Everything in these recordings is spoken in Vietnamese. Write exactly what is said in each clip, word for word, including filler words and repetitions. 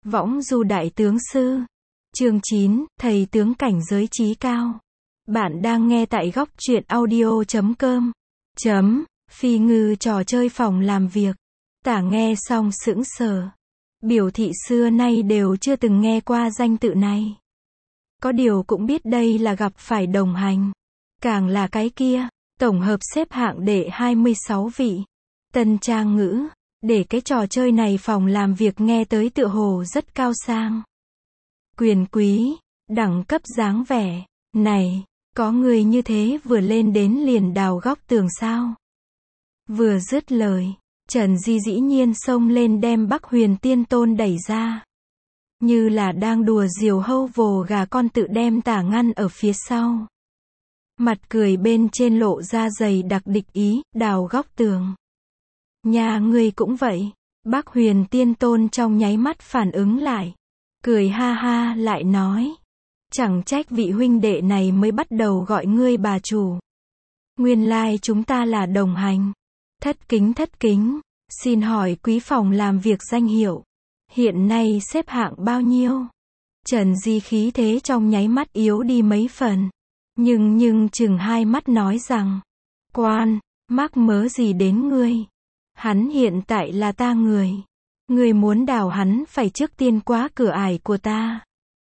Võng du đại tướng sư. Chương chín, thầy tướng cảnh giới trí cao. Bạn đang nghe tại góc truyện audio chấm com. Chấm, Phi Ngư trò chơi phòng làm việc. Tả nghe xong sững sờ. Biểu thị xưa nay đều chưa từng nghe qua danh tự này. Có điều cũng biết đây là gặp phải đồng hành. Càng là cái kia, tổng hợp xếp hạng đệ hai mươi sáu vị. Tân trang ngữ, để cái trò chơi này phòng làm việc nghe tới tựa hồ rất cao sang. Quyền quý, đẳng cấp dáng vẻ, này, có người như thế vừa lên đến liền đào góc tường sao? Vừa dứt lời, Trần Di dĩ nhiên xông lên đem Bắc Huyền Tiên Tôn đẩy ra. Như là đang đùa diều hâu vồ gà con tự đem tả ngăn ở phía sau. Mặt cười bên trên lộ ra dày đặc địch ý, đào góc tường. Nhà ngươi cũng vậy. Bắc Huyền Tiên Tôn trong nháy mắt phản ứng lại. Cười ha ha lại nói. Chẳng trách vị huynh đệ này mới bắt đầu gọi ngươi bà chủ. Nguyên lai chúng ta là đồng hành. Thất kính thất kính. Xin hỏi quý phòng làm việc danh hiệu. Hiện nay xếp hạng bao nhiêu? Trần Di khí thế trong nháy mắt yếu đi mấy phần. Nhưng nhưng chừng hai mắt nói rằng. Quan, mắc mớ gì đến ngươi? Hắn hiện tại là ta người. Ngươi muốn đào hắn phải trước tiên qua cửa ải của ta.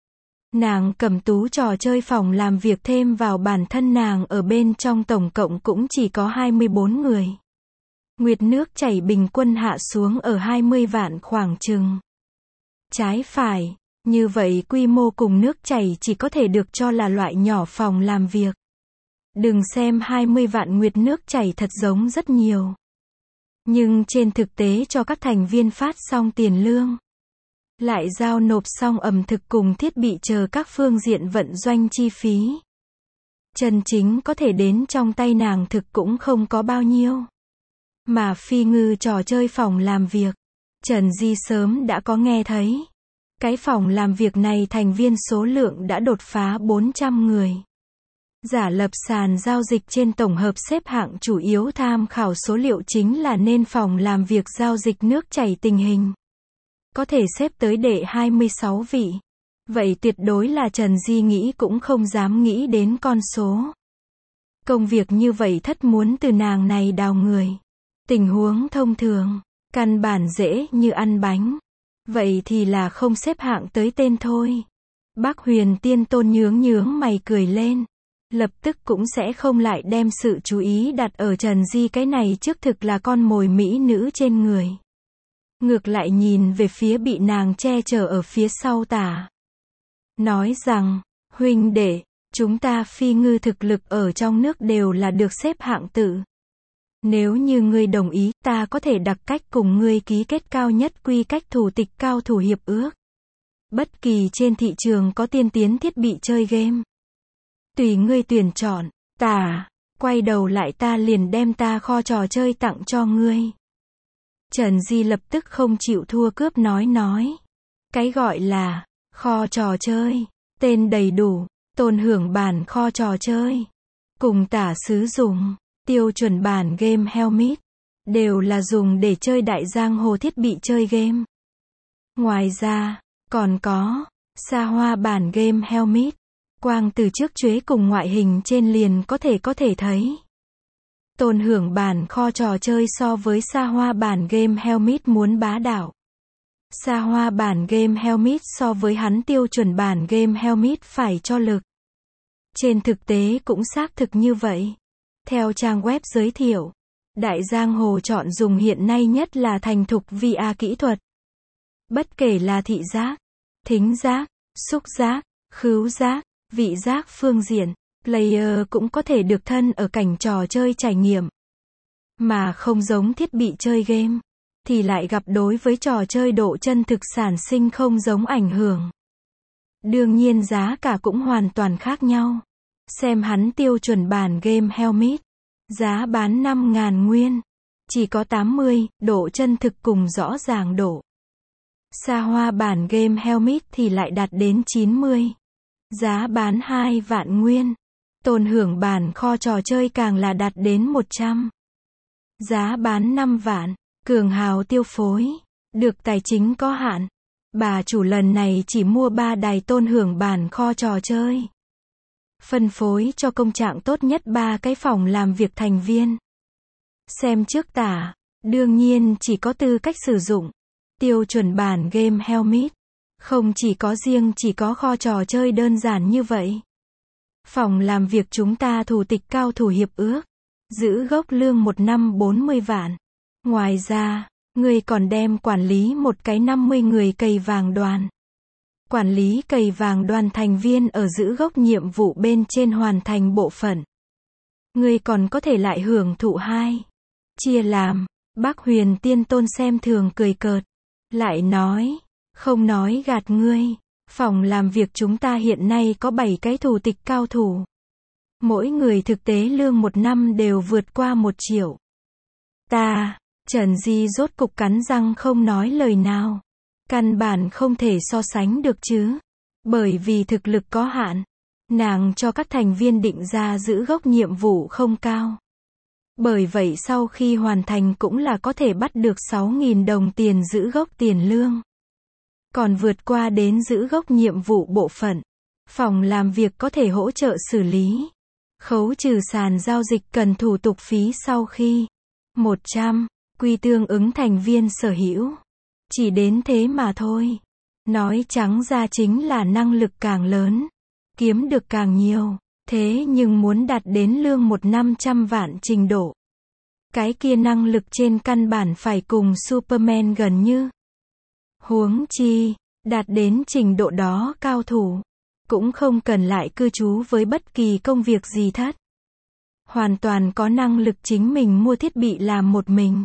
Nàng cầm tú trò chơi phòng làm việc thêm vào bản thân nàng ở bên trong tổng cộng cũng chỉ có hai mươi bốn người. Nguyệt nước chảy bình quân hạ xuống ở hai mươi vạn khoảng chừng. Trái phải, như vậy quy mô cùng nước chảy chỉ có thể được cho là loại nhỏ phòng làm việc. Đừng xem hai mươi vạn nguyệt nước chảy thật giống rất nhiều. Nhưng trên thực tế cho các thành viên phát xong tiền lương. Lại giao nộp xong ẩm thực cùng thiết bị chờ các phương diện vận doanh chi phí. Chân chính có thể đến trong tay nàng thực cũng không có bao nhiêu. Mà Phi Ngư trò chơi phòng làm việc. Trần Di sớm đã có nghe thấy. Cái phòng làm việc này thành viên số lượng đã đột phá bốn trăm người. Giả lập sàn giao dịch trên tổng hợp xếp hạng chủ yếu tham khảo số liệu chính là nên phòng làm việc giao dịch nước chảy tình hình. Có thể xếp tới đệ hai mươi sáu vị. Vậy tuyệt đối là Trần Di nghĩ cũng không dám nghĩ đến con số. Công việc như vậy thất muốn từ nàng này đào người. Tình huống thông thường, căn bản dễ như ăn bánh. Vậy thì là không xếp hạng tới tên thôi. Bắc Huyền Tiên Tôn nhướng nhướng mày cười lên. Lập tức cũng sẽ không lại đem sự chú ý đặt ở Trần Di cái này trước thực là con mồi mỹ nữ trên người. Ngược lại nhìn về phía bị nàng che chở ở phía sau tả. Nói rằng, huynh đệ, chúng ta Phi Ngư thực lực ở trong nước đều là được xếp hạng tự. Nếu như ngươi đồng ý, ta có thể đặc cách cùng ngươi ký kết cao nhất quy cách thủ tịch cao thủ hiệp ước. Bất kỳ trên thị trường có tiên tiến thiết bị chơi game. Tùy ngươi tuyển chọn, tả, quay đầu lại ta liền đem ta kho trò chơi tặng cho ngươi. Trần Di lập tức không chịu thua cướp nói nói. Cái gọi là, kho trò chơi, tên đầy đủ, tồn hưởng bản kho trò chơi. Cùng tả sử dụng, tiêu chuẩn bản game helmet, đều là dùng để chơi đại giang hồ thiết bị chơi game. Ngoài ra, còn có, xa hoa bản game helmet. Quang từ trước chuế cùng ngoại hình trên liền có thể có thể thấy. Tồn hưởng bản kho trò chơi so với xa hoa bản game helmet muốn bá đạo. Xa hoa bản game helmet so với hắn tiêu chuẩn bản game helmet phải cho lực. Trên thực tế cũng xác thực như vậy. Theo trang web giới thiệu, đại giang hồ chọn dùng hiện nay nhất là thành thục vê rờ kỹ thuật. Bất kể là thị giác, thính giác, xúc giác, khứu giác, vị giác phương diện, player cũng có thể được thân ở cảnh trò chơi trải nghiệm. Mà không giống thiết bị chơi game, thì lại gặp đối với trò chơi độ chân thực sản sinh không giống ảnh hưởng. Đương nhiên giá cả cũng hoàn toàn khác nhau. Xem hắn tiêu chuẩn bản game helmet, giá bán năm ngàn nguyên, chỉ có tám mươi, độ chân thực cùng rõ ràng độ. Xa hoa bản game helmet thì lại đạt đến chín mươi. Giá bán hai vạn nguyên. Tồn hưởng bản kho trò chơi càng là đạt đến một trăm. Giá bán năm vạn. Cường hào tiêu phối. Được tài chính có hạn. Bà chủ lần này chỉ mua ba đài tôn hưởng bản kho trò chơi. Phân phối cho công trạng tốt nhất ba cái phòng làm việc thành viên. Xem trước tả. Đương nhiên chỉ có tư cách sử dụng. Tiêu chuẩn bản game Helmet. Không chỉ có riêng chỉ có kho trò chơi đơn giản như vậy. Phòng làm việc chúng ta thủ tịch cao thủ hiệp ước. Giữ gốc lương một năm bốn mươi vạn. Ngoài ra, người còn đem quản lý một cái năm mươi người cày vàng đoàn. Quản lý cày vàng đoàn thành viên ở giữ gốc nhiệm vụ bên trên hoàn thành bộ phận. Người còn có thể lại hưởng thụ hai. Chia làm. Bác Huyền Tiên Tôn xem thường cười cợt. Lại nói. Không nói gạt ngươi. Phòng làm việc chúng ta hiện nay có bảy cái thủ tịch cao thủ. Mỗi người thực tế lương một năm đều vượt qua một triệu. Ta, Trần Di rốt cục cắn răng không nói lời nào. Căn bản không thể so sánh được chứ. Bởi vì thực lực có hạn. Nàng cho các thành viên định ra giữ gốc nhiệm vụ không cao. Bởi vậy sau khi hoàn thành cũng là có thể bắt được sáu nghìn đồng tiền giữ gốc tiền lương. Còn vượt qua đến giữ gốc nhiệm vụ bộ phận. Phòng làm việc có thể hỗ trợ xử lý. Khấu trừ sàn giao dịch cần thủ tục phí sau khi. một trăm. Quy tương ứng thành viên sở hữu. Chỉ đến thế mà thôi. Nói trắng ra chính là năng lực càng lớn. Kiếm được càng nhiều. Thế nhưng muốn đạt đến lương một năm trăm vạn trình độ. Cái kia năng lực trên căn bản phải cùng Superman gần như. Huống chi, đạt đến trình độ đó cao thủ. Cũng không cần lại cư trú với bất kỳ công việc gì thất. Hoàn toàn có năng lực chính mình mua thiết bị làm một mình.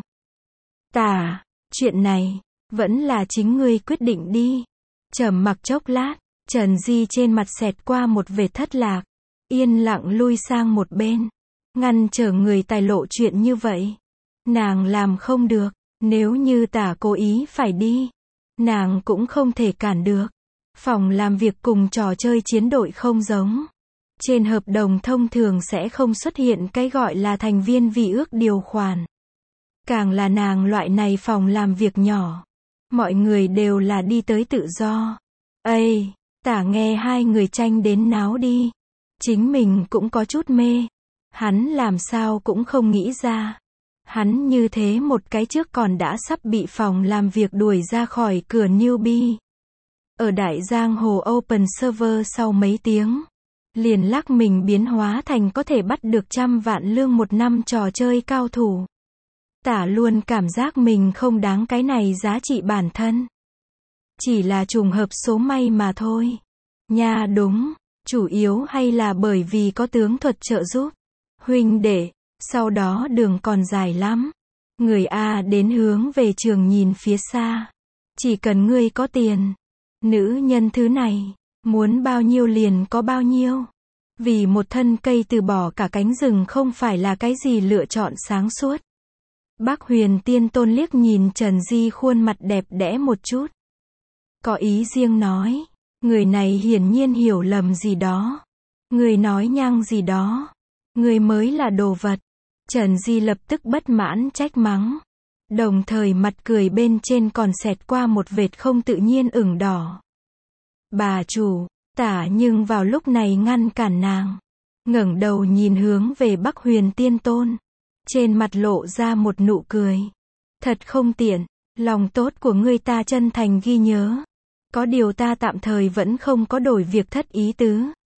Tả, chuyện này, vẫn là chính ngươi quyết định đi. Trầm mặc chốc lát, Trần Di trên mặt xẹt qua một vệt thất lạc. Yên lặng lui sang một bên. Ngăn trở người tài lộ chuyện như vậy. Nàng làm không được. Nếu như tả cố ý phải đi. Nàng cũng không thể cản được. Phòng làm việc cùng trò chơi chiến đội không giống. Trên hợp đồng thông thường sẽ không xuất hiện cái gọi là thành viên vi ước điều khoản. Càng là nàng loại này phòng làm việc nhỏ. Mọi người đều là đi tới tự do. Ây, tả nghe hai người tranh đến náo đi. Chính mình cũng có chút mê. Hắn làm sao cũng không nghĩ ra. Hắn như thế một cái trước còn đã sắp bị phòng làm việc đuổi ra khỏi cửa newbie. Ở đại giang hồ open server sau mấy tiếng. Liền lắc mình biến hóa thành có thể bắt được trăm vạn lương một năm trò chơi cao thủ. Tả luôn cảm giác mình không đáng cái này giá trị bản thân. Chỉ là trùng hợp số may mà thôi. Nha đúng. Chủ yếu hay là bởi vì có tướng thuật trợ giúp. Huynh đệ, sau đó đường còn dài lắm. Người A đến hướng về trường nhìn phía xa. Chỉ cần ngươi có tiền. Nữ nhân thứ này, muốn bao nhiêu liền có bao nhiêu. Vì một thân cây từ bỏ cả cánh rừng không phải là cái gì lựa chọn sáng suốt. Bác Huyền Tiên Tôn liếc nhìn Trần Di khuôn mặt đẹp đẽ một chút. Có ý riêng nói. Người này hiển nhiên hiểu lầm gì đó. Người nói nhăng gì đó. Người mới là đồ vật. Trần Di lập tức bất mãn trách mắng. Đồng thời mặt cười bên trên còn xẹt qua một vệt không tự nhiên ửng đỏ. Bà chủ, tả nhưng vào lúc này ngăn cản nàng. Ngẩng đầu nhìn hướng về Bắc Huyền Tiên Tôn. Trên mặt lộ ra một nụ cười. Thật không tiện, lòng tốt của ngươi ta chân thành ghi nhớ. Có điều ta tạm thời vẫn không có đổi việc thất ý tứ.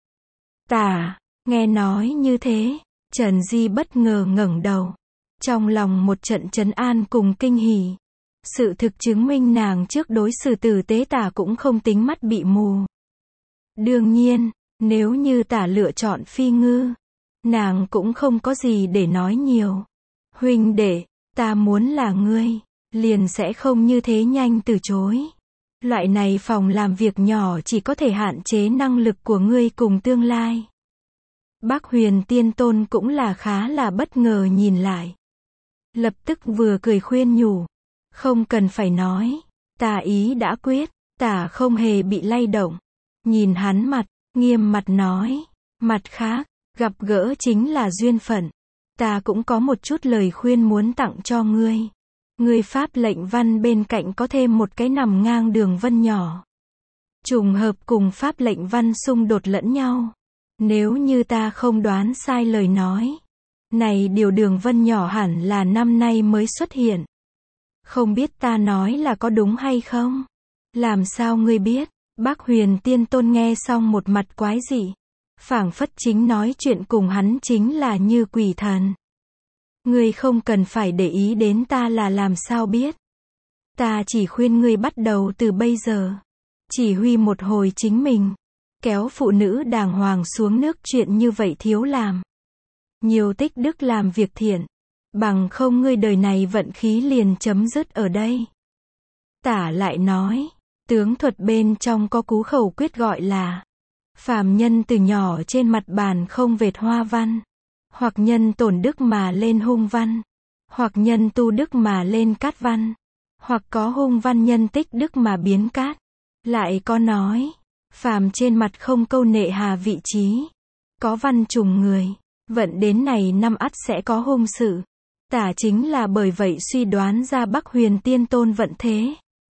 Tả, nghe nói như thế, Trần Di bất ngờ ngẩng đầu. Trong lòng một trận trấn an cùng kinh hỉ. Sự thực chứng minh nàng trước đối xử tử tế tả cũng không tính mắt bị mù. Đương nhiên, nếu như tả lựa chọn phi ngư, nàng cũng không có gì để nói nhiều. Huynh đệ, ta muốn là ngươi, liền sẽ không như thế nhanh từ chối. Loại này phòng làm việc nhỏ chỉ có thể hạn chế năng lực của ngươi cùng tương lai. Bác Huyền Tiên Tôn cũng là khá là bất ngờ nhìn lại. Lập tức vừa cười khuyên nhủ. Không cần phải nói. Tả ý đã quyết. Tả không hề bị lay động. Nhìn hắn mặt, nghiêm mặt nói. Mặt khác, gặp gỡ chính là duyên phận. Ta cũng có một chút lời khuyên muốn tặng cho ngươi. Người pháp lệnh văn bên cạnh có thêm một cái nằm ngang đường vân nhỏ. Trùng hợp cùng pháp lệnh văn xung đột lẫn nhau. Nếu như ta không đoán sai lời nói, này điều đường vân nhỏ hẳn là năm nay mới xuất hiện. Không biết ta nói là có đúng hay không? Làm sao ngươi biết? Bác Huyền Tiên Tôn nghe xong một mặt quái dị. Phảng phất chính nói chuyện cùng hắn chính là như quỷ thần. Ngươi không cần phải để ý đến ta là làm sao biết. Ta chỉ khuyên ngươi bắt đầu từ bây giờ. Chỉ huy một hồi chính mình. Kéo phụ nữ đàng hoàng xuống nước chuyện như vậy thiếu làm. Nhiều tích đức làm việc thiện. Bằng không ngươi đời này vận khí liền chấm dứt ở đây. Tả lại nói. Tướng thuật bên trong có cú khẩu quyết gọi là phàm nhân từ nhỏ trên mặt bàn không vệt hoa văn. Hoặc nhân tổn đức mà lên hung văn. Hoặc nhân tu đức mà lên cát văn. Hoặc có hung văn nhân tích đức mà biến cát. Lại có nói, phàm trên mặt không câu nệ hà vị trí. Có văn trùng người. Vận đến này năm ắt sẽ có hung sự. Tả chính là bởi vậy suy đoán ra Bắc Huyền Tiên Tôn vận thế.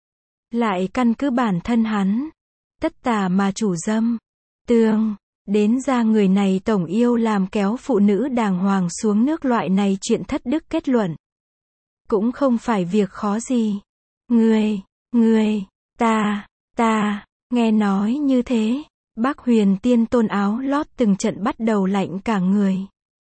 Lại căn cứ bản thân hắn. Tất tả mà chủ dâm. Tương. Đến ra người này tổng yêu làm kéo phụ nữ đàng hoàng xuống nước loại này chuyện thất đức kết luận. Cũng không phải việc khó gì. Người, người, ta, ta, nghe nói như thế. Bác Huyền Tiên Tôn áo lót từng trận bắt đầu lạnh cả người.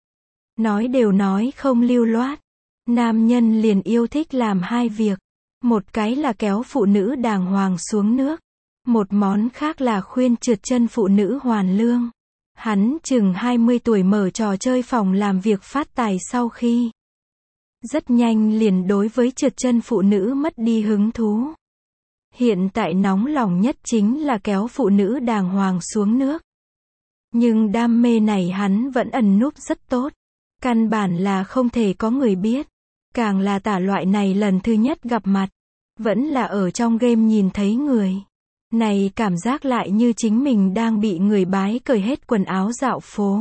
Nói đều nói không lưu loát. Nam nhân liền yêu thích làm hai việc. Một cái là kéo phụ nữ đàng hoàng xuống nước. Một món khác là khuyên trượt chân phụ nữ hoàn lương. Hắn chừng hai mươi tuổi mở trò chơi phòng làm việc phát tài sau khi. Rất nhanh liền đối với trượt chân phụ nữ mất đi hứng thú. Hiện tại nóng lòng nhất chính là kéo phụ nữ đàng hoàng xuống nước. Nhưng đam mê này hắn vẫn ẩn núp rất tốt. Căn bản là không thể có người biết. Càng là tả loại này lần thứ nhất gặp mặt. Vẫn là ở trong game nhìn thấy người. Này cảm giác lại như chính mình đang bị người bái cởi hết quần áo dạo phố.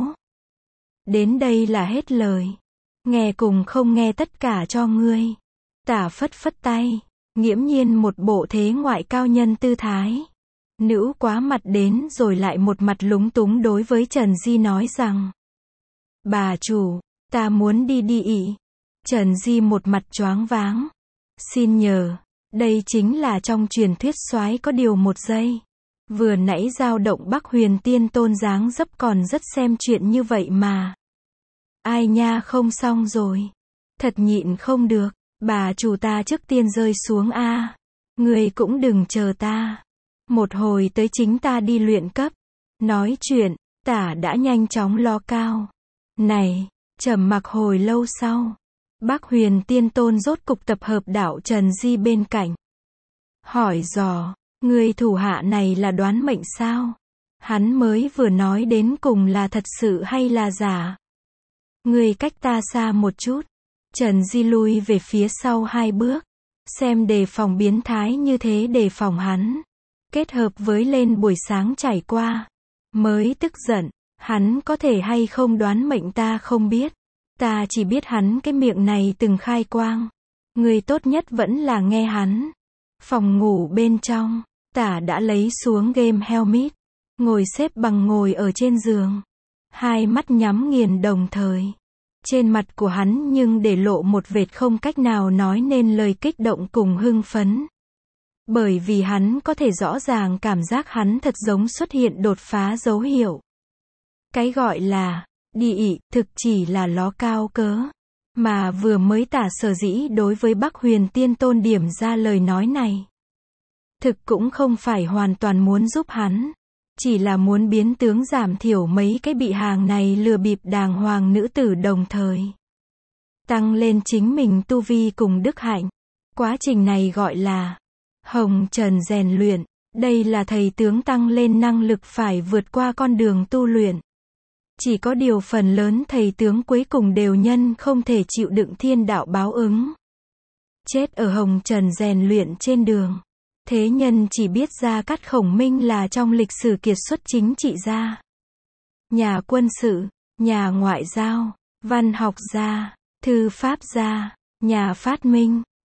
Đến đây là hết lời. Nghe cùng không nghe tất cả cho ngươi. Tả phất phất tay. Nghiễm nhiên một bộ thế ngoại cao nhân tư thái. Nữ quá mặt đến rồi lại một mặt lúng túng đối với Trần Di nói rằng. Bà chủ, ta muốn đi đi ị. Trần Di một mặt choáng váng. Xin nhờ, đây chính là trong truyền thuyết soái có điều một giây. Vừa nãy dao động Bắc Huyền Tiên Tôn dáng dấp còn rất xem chuyện như vậy mà. Ai nha không xong rồi. Thật nhịn không được. Bà chủ ta trước tiên rơi xuống a. Người cũng đừng chờ ta. Một hồi tới chính ta đi luyện cấp. Nói chuyện, tả đã nhanh chóng lo cao. Này, trầm mặc hồi lâu sau. Bác Huyền Tiên Tôn rốt cục tập hợp đạo Trần Di bên cạnh. Hỏi dò, người thủ hạ này là đoán mệnh sao? Hắn mới vừa nói đến cùng là thật sự hay là giả? Người cách ta xa một chút. Trần Di lui về phía sau hai bước. Xem đề phòng biến thái như thế đề phòng hắn. Kết hợp với lên buổi sáng trải qua. Mới tức giận. Hắn có thể hay không đoán mệnh ta không biết. Ta chỉ biết hắn cái miệng này từng khai quang. Người tốt nhất vẫn là nghe hắn. Phòng ngủ bên trong. Tả đã lấy xuống game helmet. Ngồi xếp bằng ngồi ở trên giường. Hai mắt nhắm nghiền đồng thời. Trên mặt của hắn nhưng để lộ một vệt không cách nào nói nên lời kích động cùng hưng phấn. Bởi vì hắn có thể rõ ràng cảm giác hắn thật giống xuất hiện đột phá dấu hiệu. Cái gọi là đi ị thực chỉ là ló cao cớ. Mà vừa mới tả sở dĩ đối với Bắc Huyền Tiên Tôn điểm ra lời nói này. Thực cũng không phải hoàn toàn muốn giúp hắn. Chỉ là muốn biến tướng giảm thiểu mấy cái bị hàng này lừa bịp đàng hoàng nữ tử đồng thời. Tăng lên chính mình tu vi cùng đức hạnh. Quá trình này gọi là hồng trần rèn luyện. Đây là thầy tướng tăng lên năng lực phải vượt qua con đường tu luyện. Chỉ có điều phần lớn thầy tướng cuối cùng đều nhân không thể chịu đựng thiên đạo báo ứng. Chết ở hồng trần rèn luyện trên đường. Thế nhân chỉ biết Gia Cát Khổng Minh là trong lịch sử kiệt xuất chính trị gia. Nhà quân sự, nhà ngoại giao, văn học gia, thư pháp gia, nhà phát minh,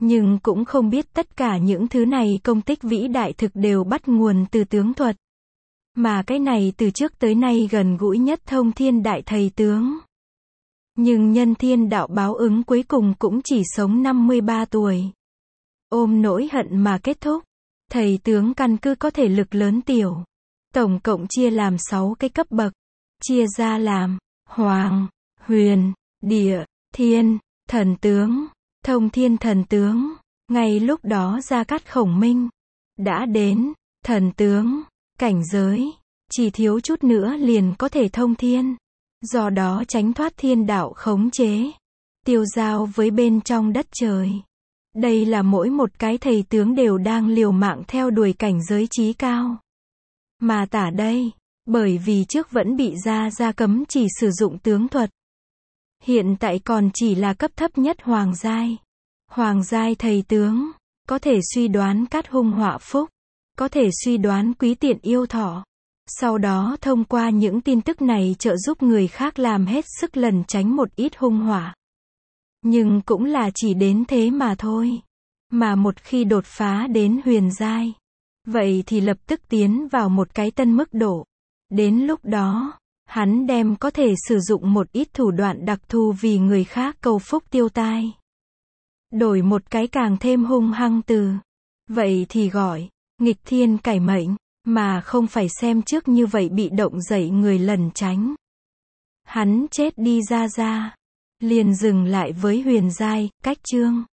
Nhưng cũng không biết tất cả những thứ này công tích vĩ đại thực đều bắt nguồn từ tướng thuật. Mà cái này từ trước tới nay gần gũi nhất thông thiên đại thầy tướng. Nhưng nhân thiên đạo báo ứng cuối cùng cũng chỉ sống năm mươi ba tuổi. Ôm nỗi hận mà kết thúc. Thầy tướng căn cứ có thể lực lớn tiểu. Tổng cộng chia làm sáu cái cấp bậc. Chia ra làm Hoàng, Huyền, Địa, Thiên, Thần tướng. Thông thiên thần tướng. Ngay lúc đó Gia Cát Khổng Minh đã đến thần tướng cảnh giới, chỉ thiếu chút nữa liền có thể thông thiên. Do đó tránh thoát thiên đạo khống chế, tiêu giao với bên trong đất trời. Đây là mỗi một cái thầy tướng đều đang liều mạng theo đuổi cảnh giới trí cao. Mà tả đây, bởi vì trước vẫn bị Gia Gia cấm chỉ sử dụng tướng thuật. Hiện tại còn chỉ là cấp thấp nhất hoàng giai. Hoàng giai thầy tướng, có thể suy đoán cát hung họa phúc, có thể suy đoán quý tiện yêu thọ. Sau đó thông qua những tin tức này trợ giúp người khác làm hết sức lẩn tránh một ít hung họa. Nhưng cũng là chỉ đến thế mà thôi. Mà một khi đột phá đến huyền giai, vậy thì lập tức tiến vào một cái tân mức độ. Đến lúc đó, hắn đem có thể sử dụng một ít thủ đoạn đặc thù vì người khác cầu phúc tiêu tai. Đổi một cái càng thêm hung hăng từ. Vậy thì gọi, nghịch thiên cải mệnh, mà không phải xem trước như vậy bị động dậy người lẩn tránh. Hắn chết đi Ra Ra. Liền dừng lại với huyền giai, cách chương.